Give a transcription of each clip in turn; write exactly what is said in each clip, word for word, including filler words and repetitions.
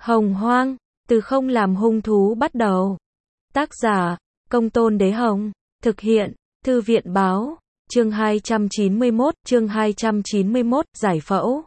Hồng Hoang, từ không làm hung thú bắt đầu. Tác giả, Công Tôn Đế Hồng. Thực hiện, Thư viện Báo. Chương hai trăm chín mươi mốt, chương hai trăm chín mươi mốt, giải phẫu.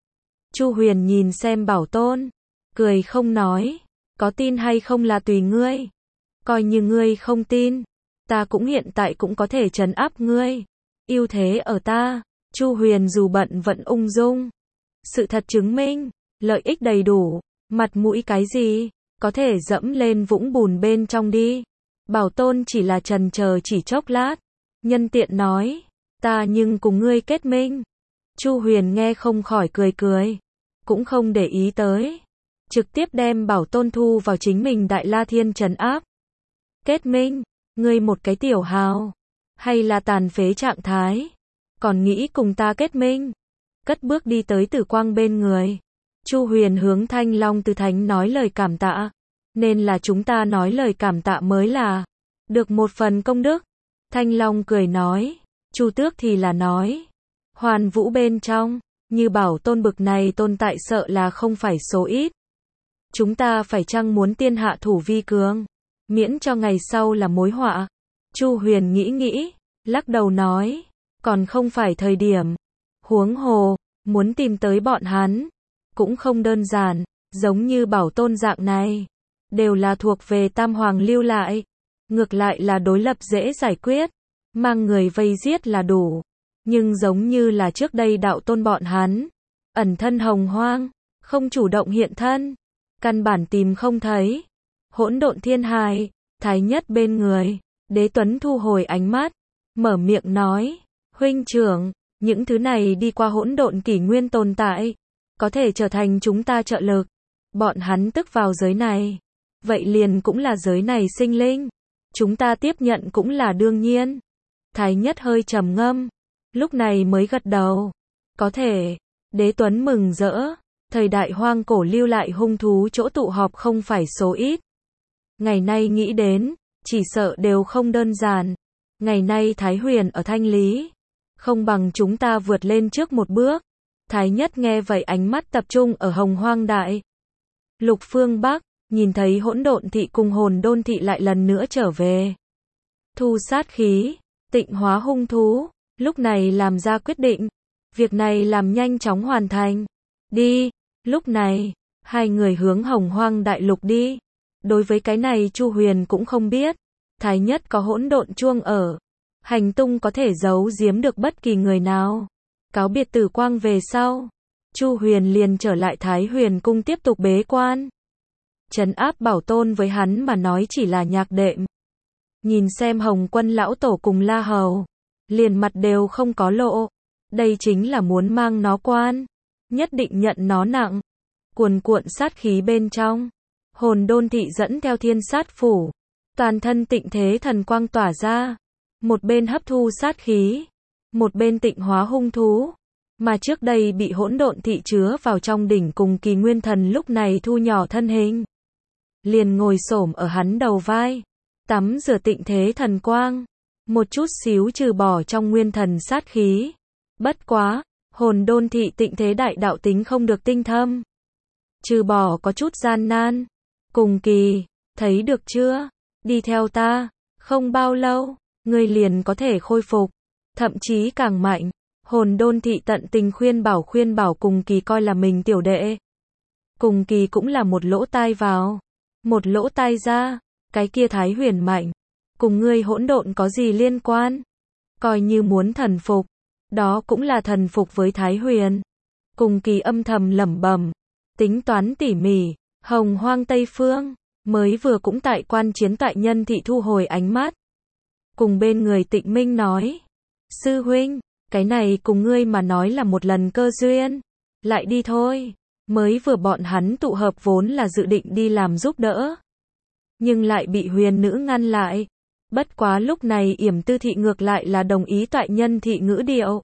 Chu Huyền nhìn xem Bảo Tôn, cười không nói, có tin hay không là tùy ngươi. Coi như ngươi không tin, ta cũng hiện tại cũng có thể trấn áp ngươi. Ưu thế ở ta. Chu Huyền dù bận vẫn ung dung. Sự thật chứng minh, lợi ích đầy đủ, mặt mũi cái gì, có thể dẫm lên vũng bùn bên trong đi. Bảo Tôn chỉ là chần chờ chỉ chốc lát, nhân tiện nói, ta nhưng cùng ngươi kết minh. Chu Huyền nghe không khỏi cười cười, cũng không để ý tới, trực tiếp đem Bảo Tôn thu vào chính mình Đại La Thiên trấn áp. Kết minh, ngươi một cái tiểu hào, hay là tàn phế trạng thái, còn nghĩ cùng ta kết minh? Cất bước đi tới Tử Quang bên người. Chu Huyền hướng Thanh Long Từ Thánh nói lời cảm tạ, nên là chúng ta nói lời cảm tạ mới là được một phần công đức. Thanh Long cười nói, Chu Tước thì là nói, Hoàn Vũ bên trong, như Bảo Tôn bực này tồn tại sợ là không phải số ít. Chúng ta phải chăng muốn tiên hạ thủ vi cường, miễn cho ngày sau là mối họa? Chu Huyền nghĩ nghĩ, lắc đầu nói, còn không phải thời điểm. Huống hồ, muốn tìm tới bọn hắn, cũng không đơn giản, giống như Bảo Tôn dạng này, đều là thuộc về Tam Hoàng lưu lại, ngược lại là đối lập dễ giải quyết, mang người vây giết là đủ. Nhưng giống như là trước đây Đạo Tôn bọn hắn, ẩn thân hồng hoang, không chủ động hiện thân, căn bản tìm không thấy. Hỗn Độn Thiên Hải, Thái Nhất bên người, Đế Tuấn thu hồi ánh mắt, mở miệng nói, huynh trưởng, những thứ này đi qua hỗn độn kỷ nguyên tồn tại, có thể trở thành chúng ta trợ lực. Bọn hắn tức vào giới này, vậy liền cũng là giới này sinh linh, chúng ta tiếp nhận cũng là đương nhiên. Thái Nhất hơi trầm ngâm, lúc này mới gật đầu, có thể. Đế Tuấn mừng rỡ, thời đại hoang cổ lưu lại hung thú chỗ tụ họp không phải số ít. Ngày nay nghĩ đến, chỉ sợ đều không đơn giản. Ngày nay Thái Huyền ở thanh lý, không bằng chúng ta vượt lên trước một bước. Thái Nhất nghe vậy ánh mắt tập trung ở Hồng Hoang Đại Lục phương Bắc, nhìn thấy Hỗn Độn Thị cùng Hồn Đôn Thị lại lần nữa trở về, thu sát khí, tịnh hóa hung thú, lúc này làm ra quyết định, việc này làm nhanh chóng hoàn thành. Đi. Lúc này, hai người hướng Hồng Hoang Đại Lục đi. Đối với cái này Chu Huyền cũng không biết, Thái Nhất có hỗn độn chuông ở, hành tung có thể giấu giếm được bất kỳ người nào. Cáo biệt Tử Quang về sau, Chu Huyền liền trở lại Thái Huyền cung tiếp tục bế quan. Trấn áp Bảo Tôn với hắn mà nói chỉ là nhạc đệm. Nhìn xem Hồng Quân lão tổ cùng La Hầu, liền mặt đều không có lộ. Đây chính là muốn mang nó quan, nhất định nhận nó nặng. Cuồn cuộn sát khí bên trong, Hồn Đôn Thị dẫn theo thiên sát phủ, toàn thân tịnh thế thần quang tỏa ra, một bên hấp thu sát khí, một bên tịnh hóa hung thú, mà trước đây bị Hỗn Độn Thị chứa vào trong đỉnh cùng Kỳ Nguyên Thần lúc này thu nhỏ thân hình, liền ngồi xổm ở hắn đầu vai, tắm rửa tịnh thế thần quang, một chút xíu trừ bỏ trong nguyên thần sát khí. Bất quá, Hồn Đôn Thị tịnh thế đại đạo tính không được tinh thâm, trừ bỏ có chút gian nan. Cùng Kỳ, thấy được chưa? Đi theo ta, không bao lâu, ngươi liền có thể khôi phục, thậm chí càng mạnh. Hồn Đôn Thị tận tình khuyên bảo khuyên bảo Cùng Kỳ coi là mình tiểu đệ. Cùng Kỳ cũng là một lỗ tai vào, một lỗ tai ra, cái kia Thái Huyền mạnh, cùng ngươi hỗn độn có gì liên quan? Coi như muốn thần phục, đó cũng là thần phục với Thái Huyền. Cùng Kỳ âm thầm lẩm bẩm, tính toán tỉ mỉ. Hồng Hoang Tây Phương, mới vừa cũng tại quan chiến tại Nhân Thị thu hồi ánh mắt, cùng bên người Tịnh Minh nói, sư huynh, cái này cùng ngươi mà nói là một lần cơ duyên, lại đi thôi. Mới vừa bọn hắn tụ hợp vốn là dự định đi làm giúp đỡ, nhưng lại bị Huyền nữ ngăn lại. Bất quá lúc này Yểm Tư Thị ngược lại là đồng ý tại Nhân Thị ngữ điệu,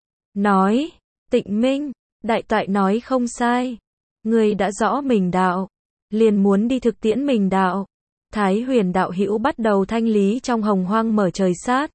nói, Tịnh Minh, đại toại nói không sai, ngươi đã rõ mình đạo, liền muốn đi thực tiễn mình đạo. Thái Huyền đạo hữu bắt đầu thanh lý trong Hồng Hoang mở trời sát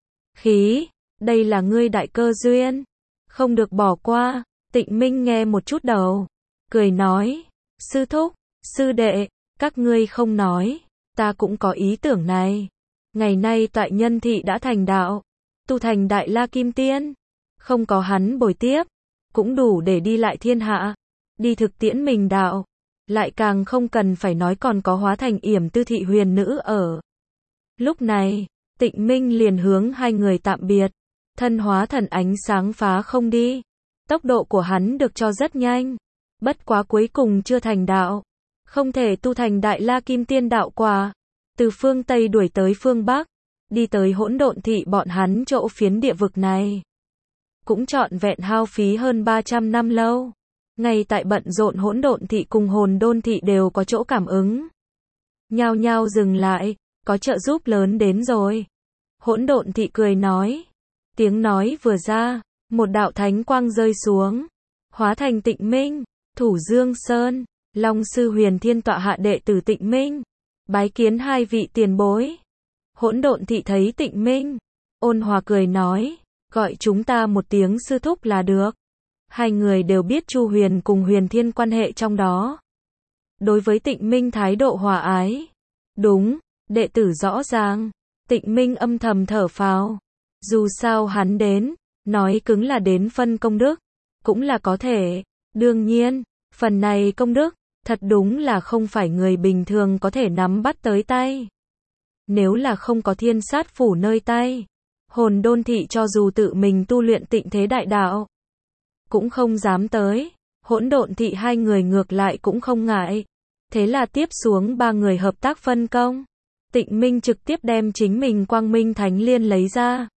khí, đây là ngươi đại cơ duyên, không được bỏ qua. Tịnh Minh nghe một chút đầu, cười nói, sư thúc, Sư đệ, các ngươi không nói, ta cũng có ý tưởng này. Ngày nay Toại Nhân Thị đã thành đạo, tu thành Đại La Kim Tiên, không có hắn bồi tiếp, cũng đủ để đi lại thiên hạ, đi thực tiễn mình đạo, lại càng không cần phải nói còn có hóa thành yểm tư thị huyền nữ ở. Lúc này, Tịnh Minh liền hướng hai người tạm biệt, thân hóa thần ánh sáng phá không đi. Tốc độ của hắn được cho rất nhanh, bất quá cuối cùng chưa thành đạo, không thể tu thành Đại La Kim Tiên đạo quả. Từ phương Tây đuổi tới phương Bắc, đi tới Hỗn Độn Thị bọn hắn chỗ phiến địa vực này. Cũng trọn vẹn hao phí hơn ba trăm năm lâu. Ngay tại bận rộn Hỗn Độn Thị cùng Hồn Đôn Thị đều có chỗ cảm ứng. Nhao nhao dừng lại, có trợ giúp lớn đến rồi. Hỗn Độn Thị cười nói. Tiếng nói vừa ra, một đạo thánh quang rơi xuống, hóa thành Tịnh Minh, Thủ Dương Sơn, Long Sư Huyền Thiên tọa hạ đệ tử Tịnh Minh, bái kiến hai vị tiền bối. Hỗn Độn Thị thấy Tịnh Minh, ôn hòa cười nói, gọi chúng ta một tiếng sư thúc là được. Hai người đều biết Chu Huyền cùng Huyền Thiên quan hệ trong đó. Đối với Tịnh Minh thái độ hòa ái. Đúng, đệ tử rõ ràng. Tịnh Minh âm thầm thở phào. Dù sao hắn đến, nói cứng là đến phân công đức, cũng là có thể. Đương nhiên, phần này công đức, thật đúng là không phải người bình thường có thể nắm bắt tới tay. Nếu là không có Thiên Sát Phủ nơi tay, Hồn Đôn Thị cho dù tự mình tu luyện Tịnh Thế Đại Đạo, cũng không dám tới. Hỗn Độn Thị hai người ngược lại cũng không ngại. Thế là tiếp xuống ba người hợp tác phân công. Tịnh Minh trực tiếp đem chính mình Quang Minh Thánh Liên lấy ra,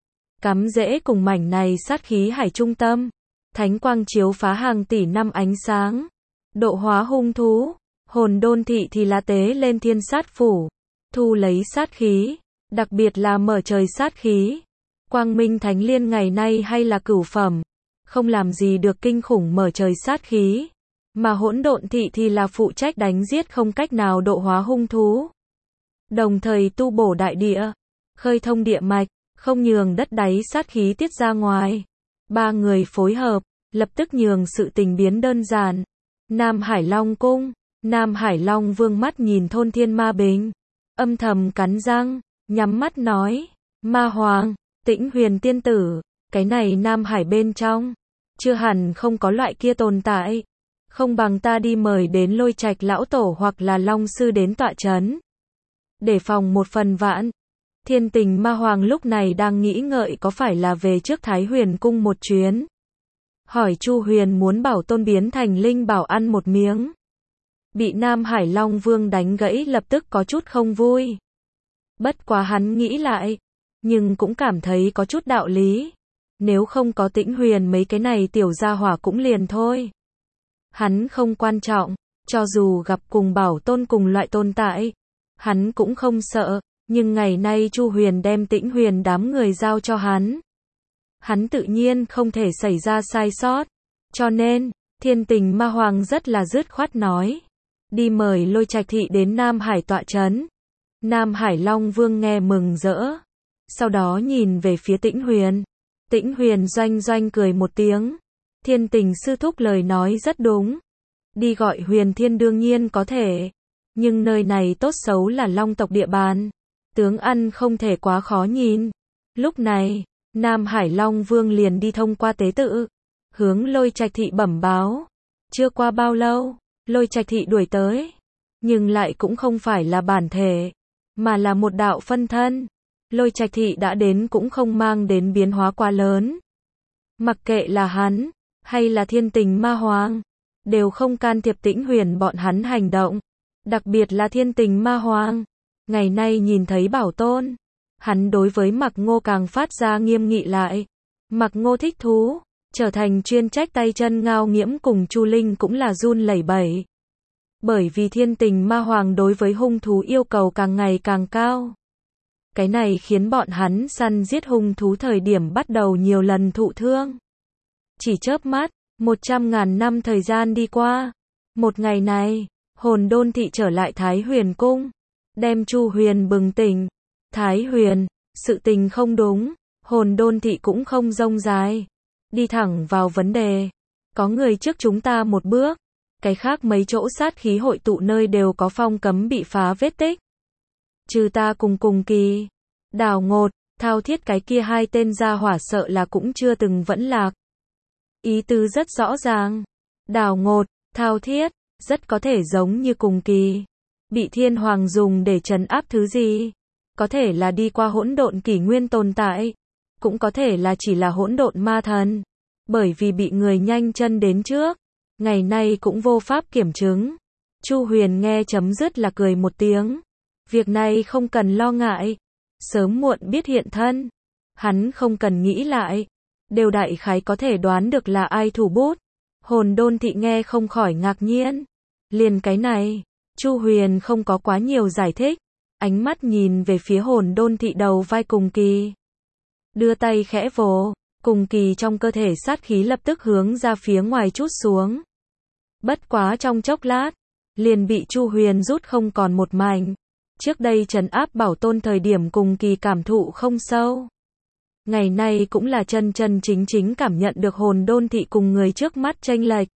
cắm rễ cùng mảnh này sát khí hải trung tâm. Thánh quang chiếu phá hàng tỷ năm ánh sáng, độ hóa hung thú. Hồn Đôn Thị thì là tế lên Thiên Sát Phủ, thu lấy sát khí, đặc biệt là mở trời sát khí. Quang Minh Thánh Liên ngày nay hay là cửu phẩm, không làm gì được kinh khủng mở trời sát khí. Mà Hỗn Độn Thị thì là phụ trách đánh giết không cách nào độ hóa hung thú, đồng thời tu bổ đại địa, khơi thông địa mạch, không nhường đất đáy sát khí tiết ra ngoài. Ba người phối hợp, lập tức nhường sự tình biến đơn giản. Nam Hải Long Cung, Nam Hải Long Vương mắt nhìn thôn thiên ma bình, âm thầm cắn răng, nhắm mắt nói, Ma Hoàng, Tĩnh Huyền tiên tử, cái này Nam Hải bên trong, chưa hẳn không có loại kia tồn tại. Không bằng ta đi mời đến Lôi Trạch lão tổ hoặc là Long Sư đến tọa chấn, để phòng một phần vạn. Thiên Tình Ma Hoàng lúc này đang nghĩ ngợi có phải là về trước Thái Huyền cung một chuyến. Hỏi Chu Huyền muốn bảo tôn biến thành linh bảo ăn một miếng. Bị Nam Hải Long Vương đánh gãy lập tức có chút không vui. Bất quá hắn nghĩ lại, nhưng cũng cảm thấy có chút đạo lý. Nếu không có Tĩnh Huyền mấy cái này tiểu gia hỏa cũng liền thôi. Hắn không quan trọng, cho dù gặp cùng bảo tôn cùng loại tồn tại, hắn cũng không sợ. Nhưng ngày nay Chu Huyền đem Tĩnh Huyền đám người giao cho hắn, hắn tự nhiên không thể xảy ra sai sót. Cho nên, Thiên Tình Ma Hoàng rất là dứt khoát nói, đi mời Lôi Trạch Thị đến Nam Hải tọa chấn. Nam Hải Long Vương nghe mừng rỡ, sau đó nhìn về phía Tĩnh Huyền. Tĩnh Huyền doanh doanh cười một tiếng, Thiên Tình sư thúc lời nói rất đúng. Đi gọi Huyền Thiên đương nhiên có thể, nhưng nơi này tốt xấu là Long tộc địa bàn, tướng ăn không thể quá khó nhìn. Lúc này, Nam Hải Long Vương liền đi thông qua tế tự, hướng Lôi Trạch Thị bẩm báo. Chưa qua bao lâu, Lôi Trạch Thị đuổi tới, nhưng lại cũng không phải là bản thể, mà là một đạo phân thân. Lôi Trạch Thị đã đến cũng không mang đến biến hóa quá lớn. Mặc kệ là hắn, hay là Thiên Tình Ma Hoàng, đều không can thiệp Tĩnh Huyền bọn hắn hành động. Đặc biệt là Thiên Tình Ma Hoàng, ngày nay nhìn thấy bảo tôn, hắn đối với Mạc Ngô càng phát ra nghiêm nghị lại. Mạc Ngô thích thú, trở thành chuyên trách tay chân Ngao Nghiễm cùng Chu Linh cũng là run lẩy bẩy. Bởi vì Thiên Tình Ma Hoàng đối với hung thú yêu cầu càng ngày càng cao. Cái này khiến bọn hắn săn giết hung thú thời điểm bắt đầu nhiều lần thụ thương. Chỉ chớp mắt, một trăm ngàn năm thời gian đi qua. Một ngày này, Hồn Đôn Thị trở lại Thái Huyền cung, đem Chu Huyền bừng tỉnh. Thái Huyền, sự tình không đúng. Hồn Đôn Thị cũng không rông dài, đi thẳng vào vấn đề. Có người trước chúng ta một bước, cái khác mấy chỗ sát khí hội tụ nơi đều có phong cấm bị phá vết tích. Trừ ta cùng cùng kỳ, Đào Ngột, Thao Thiết cái kia hai tên gia hỏa sợ là cũng chưa từng vẫn lạc. Ý tứ rất rõ ràng. Đào Ngột, Thao Thiết, rất có thể giống như cùng kỳ. Bị thiên hoàng dùng để trấn áp thứ gì? Có thể là đi qua hỗn độn kỷ nguyên tồn tại. Cũng có thể là chỉ là hỗn độn ma thần. Bởi vì bị người nhanh chân đến trước. Ngày nay cũng vô pháp kiểm chứng. Chu Huyền nghe chấm dứt là cười một tiếng. Việc này không cần lo ngại. Sớm muộn biết hiện thân. Hắn không cần nghĩ lại. Đều đại khái có thể đoán được là ai thủ bút. Hồn Đôn Thị nghe không khỏi ngạc nhiên. Liền cái này, Chu Huyền không có quá nhiều giải thích. Ánh mắt nhìn về phía Hồn Đôn Thị đầu vai cùng kỳ. Đưa tay khẽ vồ, cùng kỳ trong cơ thể sát khí lập tức hướng ra phía ngoài trút xuống. Bất quá trong chốc lát, liền bị Chu Huyền rút không còn một mảnh. Trước đây trấn áp bảo tôn thời điểm cùng kỳ cảm thụ không sâu. Ngày nay cũng là chân chân chính chính cảm nhận được Hồn Đôn Thị cùng người trước mắt chênh lệch.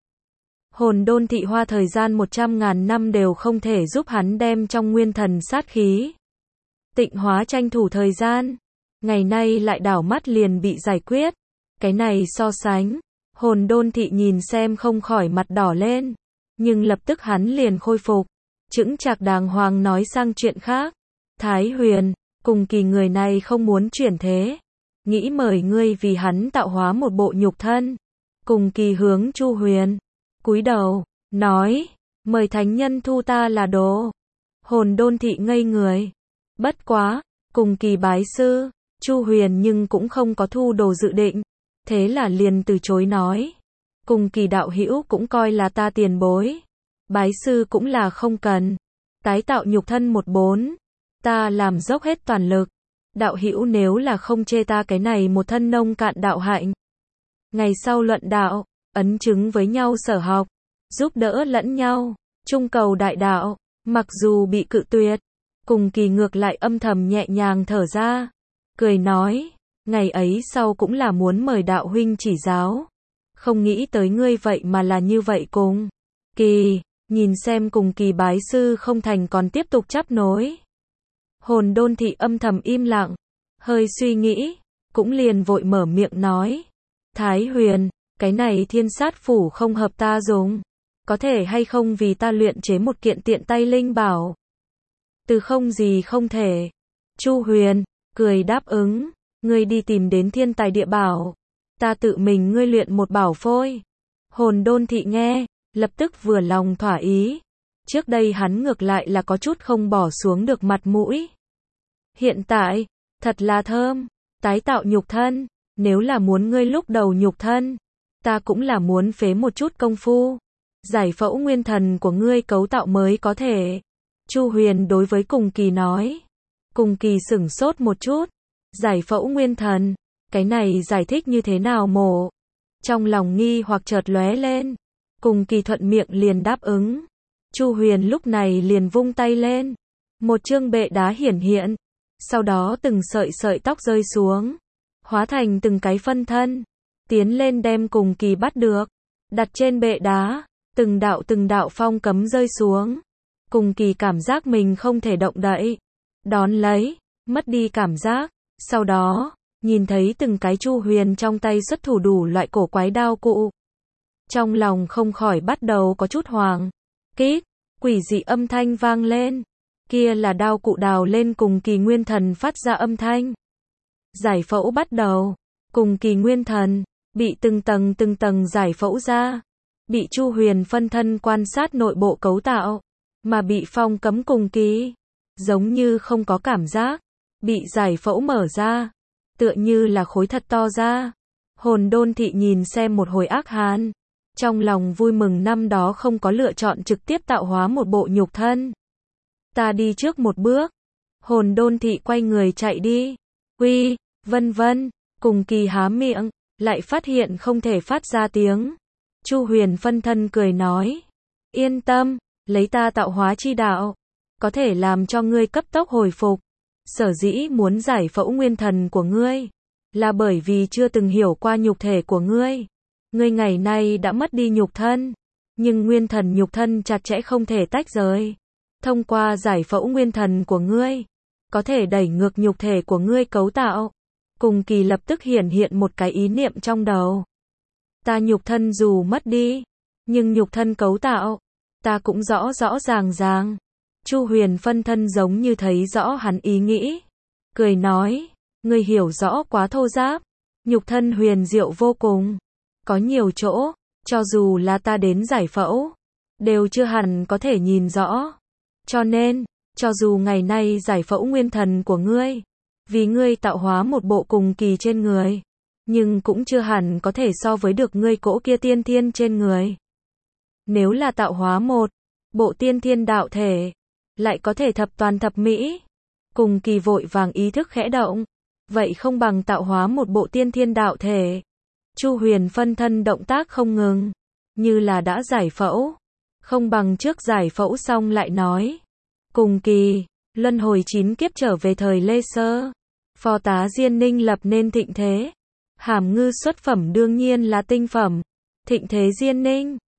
Hồn Đôn Thị hoa thời gian một trăm ngàn năm đều không thể giúp hắn đem trong nguyên thần sát khí tịnh hóa, tranh thủ thời gian. Ngày nay lại đảo mắt liền bị giải quyết. Cái này so sánh, Hồn Đôn Thị nhìn xem không khỏi mặt đỏ lên. Nhưng lập tức hắn liền khôi phục. Chững chạc đàng hoàng nói sang chuyện khác. Thái Huyền, cùng kỳ người này không muốn chuyển thế. Nghĩ mời ngươi vì hắn tạo hóa một bộ nhục thân. Cùng kỳ hướng Chu Huyền cúi đầu, nói, mời thánh nhân thu ta là đồ. Hồn Đôn Thị ngây người. Bất quá, cùng kỳ bái sư, Chu Huyền nhưng cũng không có thu đồ dự định. Thế là liền từ chối nói. Cùng kỳ đạo hữu cũng coi là ta tiền bối. Bái sư cũng là không cần. Tái tạo nhục thân một bốn. Ta làm dốc hết toàn lực. Đạo hữu nếu là không chê ta cái này một thân nông cạn đạo hạnh. Ngày sau luận đạo, ấn chứng với nhau sở học, giúp đỡ lẫn nhau, chung cầu đại đạo. Mặc dù bị cự tuyệt, cùng kỳ ngược lại âm thầm nhẹ nhàng thở ra. Cười nói, ngày ấy sau cũng là muốn mời đạo huynh chỉ giáo. Không nghĩ tới ngươi vậy mà là như vậy cùng kỳ. Nhìn xem cùng kỳ bái sư không thành còn tiếp tục chấp nối. Hồn Đôn Thị âm thầm im lặng, hơi suy nghĩ, cũng liền vội mở miệng nói. Thái Huyền, cái này thiên sát phủ không hợp ta dùng. Có thể hay không vì ta luyện chế một kiện tiện tay linh bảo. Từ không gì không thể. Chu Huyền, cười đáp ứng, ngươi đi tìm đến thiên tài địa bảo. Ta tự mình ngươi luyện một bảo phôi. Hồn Đôn Thị nghe, lập tức vừa lòng thỏa ý. Trước đây hắn ngược lại là có chút không bỏ xuống được mặt mũi. Hiện tại, thật là thơm, tái tạo nhục thân, nếu là muốn ngươi lúc đầu nhục thân, ta cũng là muốn phế một chút công phu. Giải phẫu nguyên thần của ngươi cấu tạo mới có thể. Chu Huyền đối với cùng kỳ nói. Cùng kỳ sửng sốt một chút. Giải phẫu nguyên thần, cái này giải thích như thế nào mổ? Trong lòng nghi hoặc chợt lóe lên. Cùng kỳ thuận miệng liền đáp ứng. Chu Huyền lúc này liền vung tay lên. Một chương bệ đá hiển hiện. Sau đó từng sợi sợi tóc rơi xuống. Hóa thành từng cái phân thân. Tiến lên đem cùng kỳ bắt được. Đặt trên bệ đá. Từng đạo từng đạo phong cấm rơi xuống. Cùng kỳ cảm giác mình không thể động đậy. Đón lấy. Mất đi cảm giác. Sau đó, nhìn thấy từng cái Chu Huyền trong tay xuất thủ đủ loại cổ quái đao cụ. Trong lòng không khỏi bắt đầu có chút hoàng. Kít, quỷ dị âm thanh vang lên. Kia là đao cụ đào lên cùng kỳ nguyên thần phát ra âm thanh. Giải phẫu bắt đầu. Cùng kỳ nguyên thần, bị từng tầng từng tầng giải phẫu ra. Bị Chu Huyền phân thân quan sát nội bộ cấu tạo. Mà bị phong cấm cùng kỳ. Giống như không có cảm giác. Bị giải phẫu mở ra. Tựa như là khối thật to ra. Hồn Đôn Thị nhìn xem một hồi ác hàn. Trong lòng vui mừng năm đó không có lựa chọn trực tiếp tạo hóa một bộ nhục thân. Ta đi trước một bước. Hồn Đôn Thị quay người chạy đi. Uy, vân vân, cùng kỳ há miệng, lại phát hiện không thể phát ra tiếng. Chu Huyền phân thân cười nói. Yên tâm, lấy ta tạo hóa chi đạo. Có thể làm cho ngươi cấp tốc hồi phục. Sở dĩ muốn giải phẫu nguyên thần của ngươi. Là bởi vì chưa từng hiểu qua nhục thể của ngươi. Ngươi ngày nay đã mất đi nhục thân. nhưng nguyên thần nhục thân chặt chẽ không thể tách rời. Thông qua giải phẫu nguyên thần của ngươi, có thể đẩy ngược nhục thể của ngươi cấu tạo. Cùng Kỳ lập tức hiển hiện một cái ý niệm trong đầu. Ta nhục thân dù mất đi, nhưng nhục thân cấu tạo, ta cũng rõ rõ ràng ràng. Chu Huyền phân thân giống như thấy rõ hắn ý nghĩ. Cười nói, ngươi hiểu rõ quá thô giáp. Nhục thân huyền diệu vô cùng. Có nhiều chỗ, cho dù là ta đến giải phẫu, đều chưa hẳn có thể nhìn rõ. Cho nên, cho dù ngày nay giải phẫu nguyên thần của ngươi, vì ngươi tạo hóa một bộ cùng kỳ trên người, nhưng cũng chưa hẳn có thể so với được ngươi cỗ kia tiên thiên trên người. Nếu là tạo hóa một bộ tiên thiên đạo thể, lại có thể thập toàn thập mỹ. Cùng Kỳ vội vàng ý thức khẽ động, vậy không bằng tạo hóa một bộ tiên thiên đạo thể. Chu Huyền phân thân động tác không ngừng, như là đã giải phẫu, không bằng trước giải phẫu xong lại nói. Cùng Kỳ, luân hồi chín kiếp trở về thời Lê Sơ, phò tá Diên Ninh lập nên thịnh thế. Hàm ngư xuất phẩm đương nhiên là tinh phẩm. Thịnh thế Diên Ninh